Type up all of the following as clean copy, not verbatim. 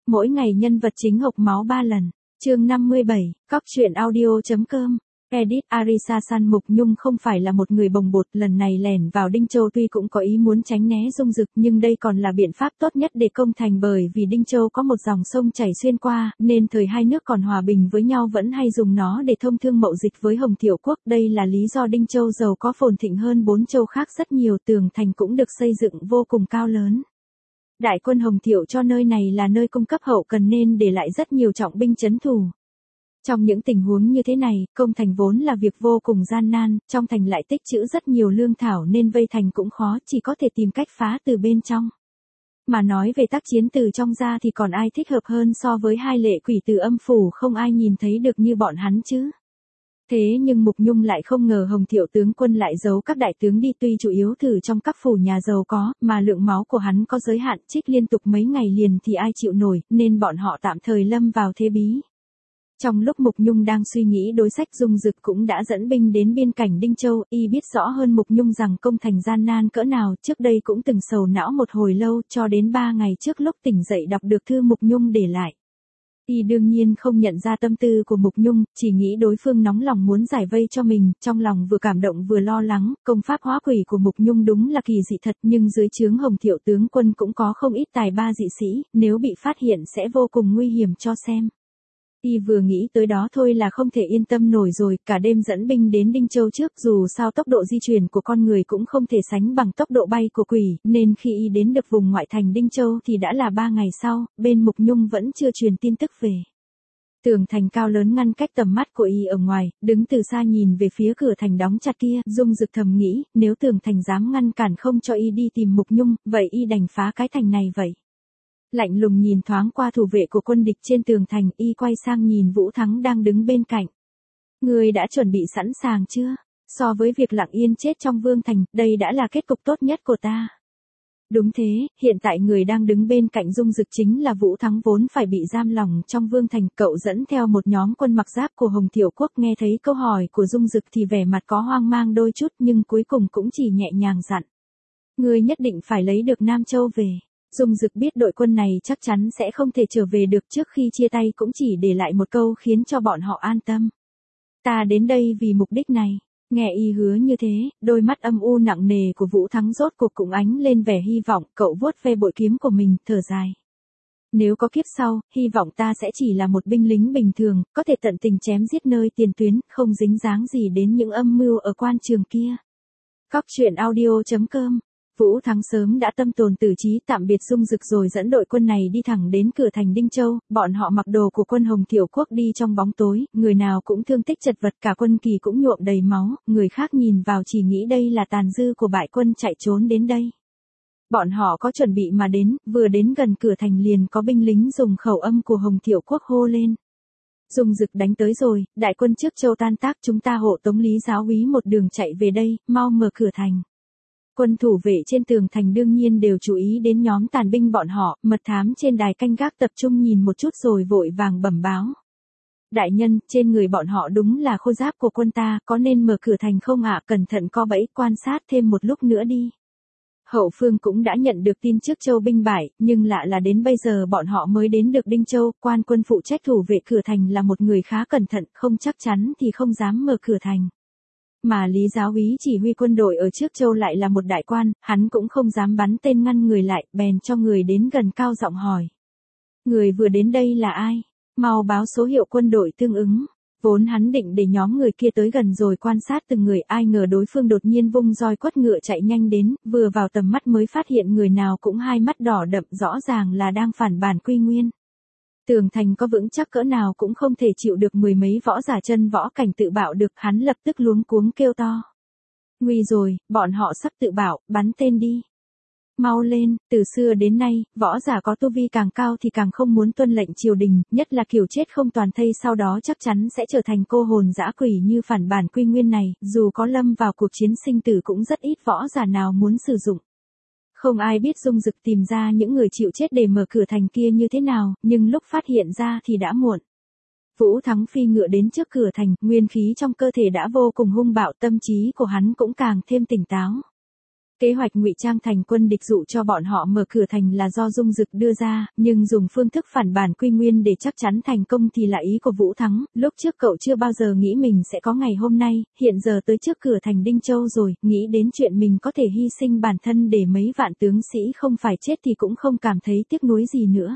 Mỗi ngày nhân vật chính hộc máu 3 lần. Chương 57, Cóc truyện audio.com. Edit Arisa San Mục Nhung không phải là một người bồng bột, lần này lẻn vào Đinh Châu tuy cũng có ý muốn tránh né Dung Dực, nhưng đây còn là biện pháp tốt nhất để công thành, bởi vì Đinh Châu có một dòng sông chảy xuyên qua, nên thời hai nước còn hòa bình với nhau vẫn hay dùng nó để thông thương mậu dịch với Hồng Thiệu Quốc. Đây là lý do Đinh Châu giàu có phồn thịnh hơn 4 châu khác rất nhiều, tường thành cũng được xây dựng vô cùng cao lớn. Đại quân Hồng Thiệu cho nơi này là nơi cung cấp hậu cần nên để lại rất nhiều trọng binh trấn thủ. Trong những tình huống như thế này, công thành vốn là việc vô cùng gian nan, trong thành lại tích trữ rất nhiều lương thảo nên vây thành cũng khó, chỉ có thể tìm cách phá từ bên trong. Mà nói về tác chiến từ trong ra thì còn ai thích hợp hơn so với hai lệ quỷ từ âm phủ không ai nhìn thấy được như bọn hắn chứ. Thế nhưng Mục Nhung lại không ngờ Hồng Thiệu tướng quân lại giấu các đại tướng đi, tuy chủ yếu thử trong các phủ nhà giàu có, mà lượng máu của hắn có giới hạn, trích liên tục mấy ngày liền thì ai chịu nổi, nên bọn họ tạm thời lâm vào thế bí. Trong lúc Mục Nhung đang suy nghĩ đối sách, Dung Dực cũng đã dẫn binh đến biên cảnh Đinh Châu, y biết rõ hơn Mục Nhung rằng công thành gian nan cỡ nào, trước đây cũng từng sầu não một hồi lâu, cho đến 3 ngày trước lúc tỉnh dậy đọc được thư Mục Nhung để lại. Y đương nhiên không nhận ra tâm tư của Mục Nhung, chỉ nghĩ đối phương nóng lòng muốn giải vây cho mình, trong lòng vừa cảm động vừa lo lắng. Công pháp hóa quỷ của Mục Nhung đúng là kỳ dị thật, nhưng dưới trướng Hồng Thiệu tướng quân cũng có không ít tài ba dị sĩ, nếu bị phát hiện sẽ vô cùng nguy hiểm cho xem. Y vừa nghĩ tới đó thôi là không thể yên tâm nổi rồi, cả đêm dẫn binh đến Đinh Châu trước, dù sao tốc độ di chuyển của con người cũng không thể sánh bằng tốc độ bay của quỷ, nên khi Y đến được vùng ngoại thành Đinh Châu thì đã là 3 ngày sau, bên Mục Nhung vẫn chưa truyền tin tức về. Tường thành cao lớn ngăn cách tầm mắt của Y ở ngoài, đứng từ xa nhìn về phía cửa thành đóng chặt kia, Dung Dực thầm nghĩ, nếu tường thành dám ngăn cản không cho Y đi tìm Mục Nhung, vậy Y đành phá cái thành này vậy. Lạnh lùng nhìn thoáng qua thủ vệ của quân địch trên tường thành, Y quay sang nhìn Vũ Thắng đang đứng bên cạnh. Ngươi đã chuẩn bị sẵn sàng chưa? So với việc lặng yên chết trong vương thành, đây đã là kết cục tốt nhất của ta. Đúng thế, hiện tại người đang đứng bên cạnh Dung Dực chính là Vũ Thắng, vốn phải bị giam lỏng trong vương thành. Cậu dẫn theo một nhóm quân mặc giáp của Hồng Thiệu Quốc. Nghe thấy câu hỏi của Dung Dực thì vẻ mặt có hoang mang đôi chút, nhưng cuối cùng cũng chỉ nhẹ nhàng dặn. Ngươi nhất định phải lấy được Nam Châu về. Dung Dực biết đội quân này chắc chắn sẽ không thể trở về được, trước khi chia tay cũng chỉ để lại một câu khiến cho bọn họ an tâm. Ta đến đây vì mục đích này. Nghe Y hứa như thế, đôi mắt âm u nặng nề của Vũ Thắng rốt cuộc cũng ánh lên vẻ hy vọng. Cậu vuốt ve bội kiếm của mình, thở dài. Nếu có kiếp sau, hy vọng ta sẽ chỉ là một binh lính bình thường, có thể tận tình chém giết nơi tiền tuyến, không dính dáng gì đến những âm mưu ở quan trường kia. Cóc truyện audio.com. Vũ Thắng sớm đã tâm tồn tử trí tạm biệt Dung Dực rồi dẫn đội quân này đi thẳng đến cửa thành Đinh Châu. Bọn họ mặc đồ của quân Hồng Thiệu Quốc đi trong bóng tối, người nào cũng thương tích chật vật, cả quân kỳ cũng nhuộm đầy máu, người khác nhìn vào chỉ nghĩ đây là tàn dư của bại quân chạy trốn đến đây. Bọn họ có chuẩn bị mà đến, vừa đến gần cửa thành liền có binh lính dùng khẩu âm của Hồng Thiệu Quốc hô lên. Dung Dực đánh tới rồi, đại quân trước châu tan tác, chúng ta hộ tống Lý giáo úy một đường chạy về đây, mau mở cửa thành. Quân thủ vệ trên tường thành đương nhiên đều chú ý đến nhóm tàn binh bọn họ, mật thám trên đài canh gác tập trung nhìn một chút rồi vội vàng bẩm báo. Đại nhân, trên người bọn họ đúng là khôi giáp của quân ta, có nên mở cửa thành không ạ? Cẩn thận co bẫy, quan sát thêm một lúc nữa đi. Hậu phương cũng đã nhận được tin trước châu binh bại, nhưng lạ là đến bây giờ bọn họ mới đến được Đinh Châu. Quan quân phụ trách thủ vệ cửa thành là một người khá cẩn thận, không chắc chắn thì không dám mở cửa thành. Mà Lý giáo úy chỉ huy quân đội ở trước châu lại là một đại quan, hắn cũng không dám bắn tên ngăn người lại, bèn cho người đến gần cao giọng hỏi. Người vừa đến đây là ai? Mau báo số hiệu quân đội tương ứng. Vốn hắn định để nhóm người kia tới gần rồi quan sát từng người, ai ngờ đối phương đột nhiên vung roi quất ngựa chạy nhanh đến, vừa vào tầm mắt mới phát hiện người nào cũng hai mắt đỏ đậm, rõ ràng là đang phản bản Quy Nguyên. Tường thành có vững chắc cỡ nào cũng không thể chịu được mười mấy võ giả chân võ cảnh tự bạo được, hắn lập tức luống cuống kêu to. Nguy rồi, bọn họ sắp tự bạo, bắn tên đi. Mau lên, từ xưa đến nay, võ giả có tu vi càng cao thì càng không muốn tuân lệnh triều đình, nhất là kiểu chết không toàn thây sau đó chắc chắn sẽ trở thành cô hồn dã quỷ như phản bản Quy Nguyên này, dù có lâm vào cuộc chiến sinh tử cũng rất ít võ giả nào muốn sử dụng. Không ai biết Dung Dực tìm ra những người chịu chết để mở cửa thành kia như thế nào, nhưng lúc phát hiện ra thì đã muộn. Vũ Thắng phi ngựa đến trước cửa thành, nguyên khí trong cơ thể đã vô cùng hung bạo, tâm trí của hắn cũng càng thêm tỉnh táo. Kế hoạch ngụy trang thành quân địch dụ cho bọn họ mở cửa thành là do Dung Dực đưa ra, nhưng dùng phương thức phản bản quy nguyên để chắc chắn thành công thì là ý của Vũ Thắng. Lúc trước cậu chưa bao giờ nghĩ mình sẽ có ngày hôm nay, hiện giờ tới trước cửa thành Đinh Châu rồi, nghĩ đến chuyện mình có thể hy sinh bản thân để mấy vạn tướng sĩ không phải chết thì cũng không cảm thấy tiếc nuối gì nữa.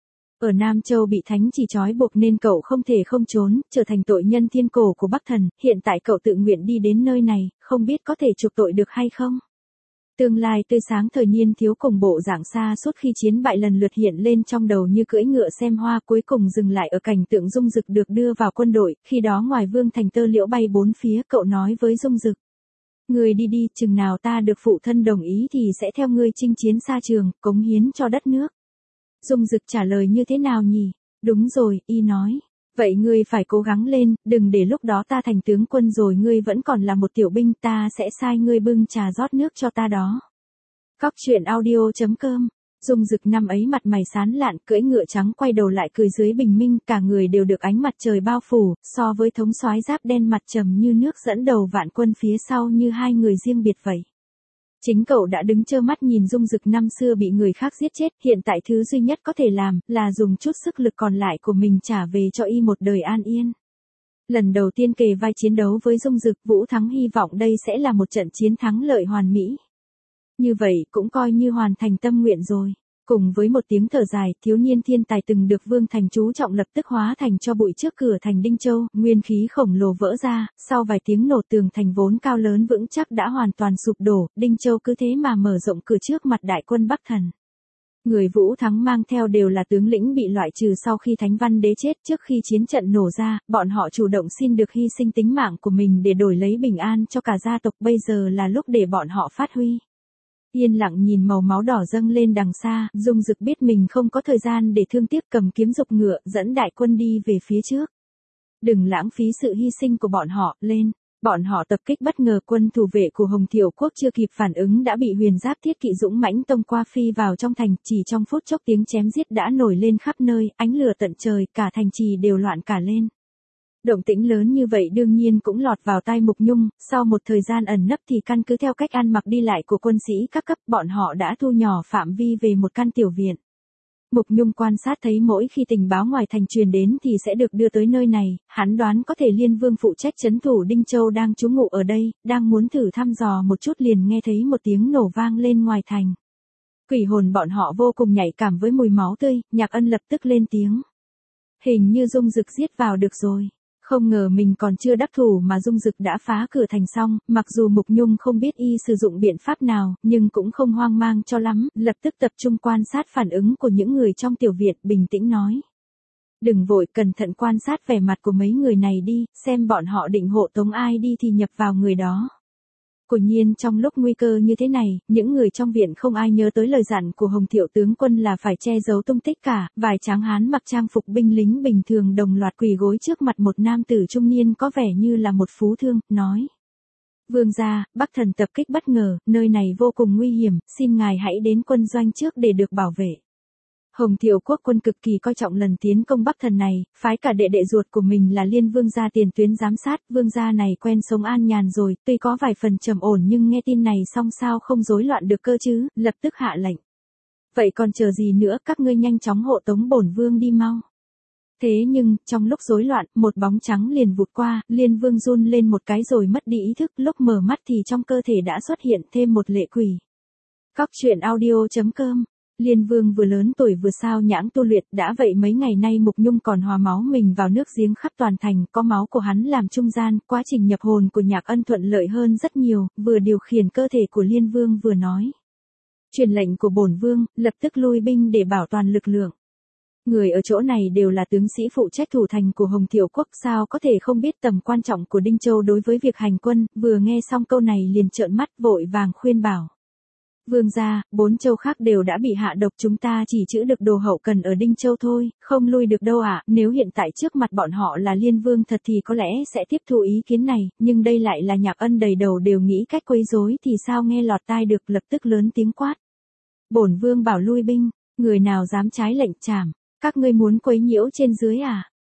Ở Nam Châu bị thánh chỉ trói buộc nên cậu không thể không trốn, trở thành tội nhân thiên cổ của Bắc Thần, hiện tại cậu tự nguyện đi đến nơi này, không biết có thể chuộc tội được hay không? Tương lai tươi sáng thời niên thiếu cùng bộ dạng xa suốt khi chiến bại lần lượt hiện lên trong đầu như cưỡi ngựa xem hoa, cuối cùng dừng lại ở cảnh tượng Dung Dực được đưa vào quân đội, khi đó ngoài vương thành tơ liễu bay bốn phía, cậu nói với Dung Dực. Người đi đi, chừng nào ta được phụ thân đồng ý thì sẽ theo ngươi chinh chiến xa trường, cống hiến cho đất nước. Dung Dực trả lời như thế nào nhỉ? Đúng rồi, y nói. Vậy ngươi phải cố gắng lên, đừng để lúc đó ta thành tướng quân rồi ngươi vẫn còn là một tiểu binh, ta sẽ sai ngươi bưng trà rót nước cho ta đó. Cóc truyện audio.com. Dung Dực năm ấy mặt mày sán lạn, cưỡi ngựa trắng quay đầu lại cười dưới bình minh, cả người đều được ánh mặt trời bao phủ, so với thống soái giáp đen mặt trầm như nước dẫn đầu vạn quân phía sau như hai người riêng biệt vậy. Chính cậu đã đứng trơ mắt nhìn Dung Dực năm xưa bị người khác giết chết, hiện tại thứ duy nhất có thể làm là dùng chút sức lực còn lại của mình trả về cho y một đời an yên. Lần đầu tiên kề vai chiến đấu với Dung Dực, Vũ Thắng hy vọng đây sẽ là một trận chiến thắng lợi hoàn mỹ. Như vậy cũng coi như hoàn thành tâm nguyện rồi. Cùng với một tiếng thở dài, thiếu niên thiên tài từng được Vương Thành chú trọng lập tức hóa thành cho bụi trước cửa thành Đinh Châu, nguyên khí khổng lồ vỡ ra, sau vài tiếng nổ tường thành vốn cao lớn vững chắc đã hoàn toàn sụp đổ, Đinh Châu cứ thế mà mở rộng cửa trước mặt đại quân Bắc Thần. Người Vũ Thắng mang theo đều là tướng lĩnh bị loại trừ sau khi Thánh Văn Đế chết. Trước khi chiến trận nổ ra, bọn họ chủ động xin được hy sinh tính mạng của mình để đổi lấy bình an cho cả gia tộc, bây giờ là lúc để bọn họ phát huy. Yên lặng nhìn màu máu đỏ dâng lên đằng xa, Dung Dực biết mình không có thời gian để thương tiếc, cầm kiếm giục ngựa, dẫn đại quân đi về phía trước. Đừng lãng phí sự hy sinh của bọn họ, lên. Bọn họ tập kích bất ngờ, quân thủ vệ của Hồng Thiệu Quốc chưa kịp phản ứng đã bị Huyền Giáp Thiết Kỵ dũng mãnh tông qua phi vào trong thành, chỉ trong phút chốc tiếng chém giết đã nổi lên khắp nơi, ánh lửa tận trời, cả thành trì đều loạn cả lên. Động tĩnh lớn như vậy đương nhiên cũng lọt vào tai Mục Nhung, sau một thời gian ẩn nấp thì căn cứ theo cách ăn mặc đi lại của quân sĩ các cấp, bọn họ đã thu nhỏ phạm vi về một căn tiểu viện. Mục Nhung quan sát thấy mỗi khi tình báo ngoài thành truyền đến thì sẽ được đưa tới nơi này, hắn đoán có thể Liên Vương phụ trách trấn thủ Đinh Châu đang trú ngụ ở đây, đang muốn thử thăm dò một chút liền nghe thấy một tiếng nổ vang lên ngoài thành. Quỷ hồn bọn họ vô cùng nhạy cảm với mùi máu tươi, Nhạc Ân lập tức lên tiếng. Hình như Dung Dực giết vào được rồi. Không ngờ mình còn chưa đắc thủ mà Dung Dực đã phá cửa thành xong, mặc dù Mục Nhung không biết y sử dụng biện pháp nào, nhưng cũng không hoang mang cho lắm, lập tức tập trung quan sát phản ứng của những người trong tiểu viện, bình tĩnh nói. Đừng vội, cẩn thận quan sát vẻ mặt của mấy người này đi, xem bọn họ định hộ tống ai đi thì nhập vào người đó. Quả nhiên trong lúc nguy cơ như thế này, những người trong viện không ai nhớ tới lời dặn của Hồng Thiệu tướng quân là phải che giấu tung tích cả, vài tráng hán mặc trang phục binh lính bình thường đồng loạt quỳ gối trước mặt một nam tử trung niên có vẻ như là một phú thương, nói. Vương gia, Bắc Thần tập kích bất ngờ, nơi này vô cùng nguy hiểm, xin ngài hãy đến quân doanh trước để được bảo vệ. Hồng Thiệu Quốc quân cực kỳ coi trọng lần tiến công Bắc Thần này, phái cả đệ đệ ruột của mình là Liên Vương gia tiền tuyến giám sát, vương gia này quen sống an nhàn rồi, tuy có vài phần trầm ổn nhưng nghe tin này xong sao không rối loạn được cơ chứ, lập tức hạ lệnh. Vậy còn chờ gì nữa, các ngươi nhanh chóng hộ tống bổn vương đi mau. Thế nhưng, trong lúc rối loạn, một bóng trắng liền vụt qua, Liên Vương run lên một cái rồi mất đi ý thức, lúc mở mắt thì trong cơ thể đã xuất hiện thêm một lệ quỷ. Cóc truyện audio.com. Liên Vương vừa lớn tuổi vừa sao nhãng tu luyện, đã vậy mấy ngày nay Mục Nhung còn hòa máu mình vào nước giếng khắp toàn thành, có máu của hắn làm trung gian, quá trình nhập hồn của Nhạc Ân thuận lợi hơn rất nhiều, vừa điều khiển cơ thể của Liên Vương vừa nói. Truyền lệnh của bổn vương, lập tức lui binh để bảo toàn lực lượng. Người ở chỗ này đều là tướng sĩ phụ trách thủ thành của Hồng Thiệu Quốc, sao có thể không biết tầm quan trọng của Đinh Châu đối với việc hành quân, vừa nghe xong câu này liền trợn mắt vội vàng khuyên bảo. Vương gia, 4 châu khác đều đã bị hạ độc, chúng ta chỉ trữ được đồ hậu cần ở Đinh Châu thôi, không lui được đâu ạ. Nếu hiện tại trước mặt bọn họ là Liên Vương thật thì có lẽ sẽ tiếp thu ý kiến này, nhưng đây lại là Nhạc Ân đầy đầu đều nghĩ cách quấy rối thì sao nghe lọt tai được, lập tức lớn tiếng quát. Bổn vương bảo lui binh, người nào dám trái lệnh trảm, các ngươi muốn quấy nhiễu trên dưới à?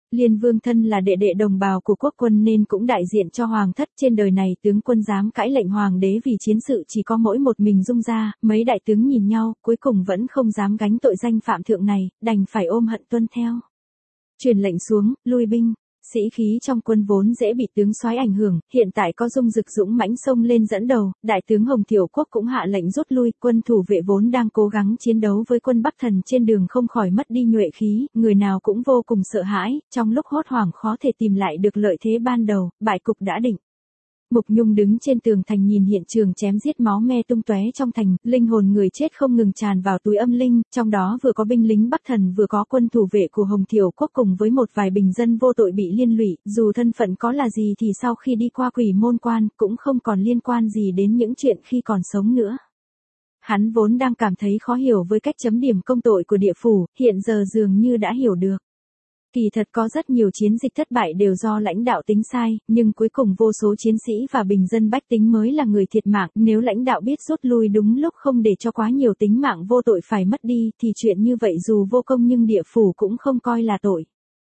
Liên Vương thân là đệ đệ đồng bào của quốc quân nên cũng đại diện cho hoàng thất, trên đời này tướng quân dám cãi lệnh hoàng đế vì chiến sự chỉ có mỗi một mình Dung gia, mấy đại tướng nhìn nhau, cuối cùng vẫn không dám gánh tội danh phạm thượng này, đành phải ôm hận tuân theo. Truyền lệnh xuống, lui binh. Sĩ khí trong quân vốn dễ bị tướng soái ảnh hưởng, hiện tại có Dung Dực dũng mãnh xông lên dẫn đầu, đại tướng Hồng Thiểu Quốc cũng hạ lệnh rút lui, quân thủ vệ vốn đang cố gắng chiến đấu với quân Bắc Thần trên đường không khỏi mất đi nhuệ khí, người nào cũng vô cùng sợ hãi, trong lúc hốt hoảng khó thể tìm lại được lợi thế ban đầu, bại cục đã định. Mục Nhung đứng trên tường thành nhìn hiện trường chém giết máu me tung tóe trong thành, linh hồn người chết không ngừng tràn vào túi âm linh, trong đó vừa có binh lính Bắc Thần vừa có quân thủ vệ của Hồng Thiểu Quốc cùng với một vài bình dân vô tội bị liên lụy, dù thân phận có là gì thì sau khi đi qua quỷ môn quan cũng không còn liên quan gì đến những chuyện khi còn sống nữa. Hắn vốn đang cảm thấy khó hiểu với cách chấm điểm công tội của địa phủ, hiện giờ dường như đã hiểu được. Kỳ thật có rất nhiều chiến dịch thất bại đều do lãnh đạo tính sai, nhưng cuối cùng vô số chiến sĩ và bình dân bách tính mới là người thiệt mạng, nếu lãnh đạo biết rút lui đúng lúc không để cho quá nhiều tính mạng vô tội phải mất đi, thì chuyện như vậy dù vô công nhưng địa phủ cũng không coi là tội.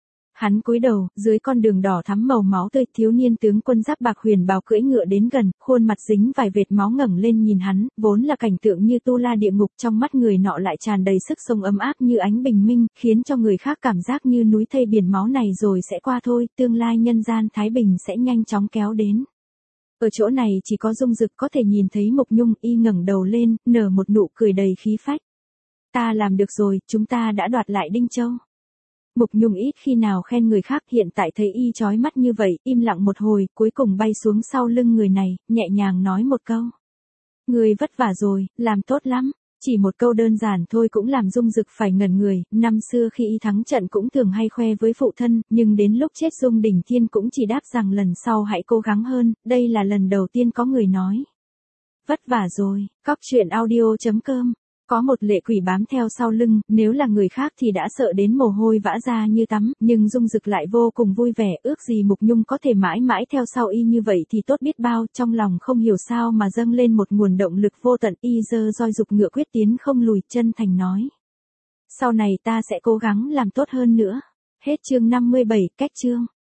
Hắn cúi đầu, dưới con đường đỏ thắm màu máu tươi, thiếu niên tướng quân giáp bạc huyền bào cưỡi ngựa đến gần, khuôn mặt dính vài vệt máu ngẩng lên nhìn hắn, vốn là cảnh tượng như tu la địa ngục, trong mắt người nọ lại tràn đầy sức sống ấm áp như ánh bình minh, khiến cho người khác cảm giác như núi thây biển máu này rồi sẽ qua thôi, tương lai nhân gian thái bình sẽ nhanh chóng kéo đến. Ở chỗ này chỉ có Dung Dực có thể nhìn thấy Mục Nhung, y ngẩng đầu lên, nở một nụ cười đầy khí phách. Ta làm được rồi, chúng ta đã đoạt lại Đinh Châu. Mục Nhung ít khi nào khen người khác, hiện tại thấy y chói mắt như vậy, im lặng một hồi, cuối cùng bay xuống sau lưng người này, nhẹ nhàng nói một câu. Người vất vả rồi, làm tốt lắm. Chỉ một câu đơn giản thôi cũng làm Dung Dực phải ngẩn người, năm xưa khi y thắng trận cũng thường hay khoe với phụ thân, nhưng đến lúc chết Dung Đỉnh Thiên cũng chỉ đáp rằng lần sau hãy cố gắng hơn, đây là lần đầu tiên có người nói. Vất vả rồi, cóc truyện audio.com. Có một lệ quỷ bám theo sau lưng, nếu là người khác thì đã sợ đến mồ hôi vã ra như tắm, nhưng Dung Dực lại vô cùng vui vẻ, ước gì Mục Nhung có thể mãi mãi theo sau y như vậy thì tốt biết bao, trong lòng không hiểu sao mà dâng lên một nguồn động lực vô tận, y giơ roi dục ngựa quyết tiến không lùi, chân thành nói. Sau này ta sẽ cố gắng làm tốt hơn nữa. Hết chương 57, cách chương.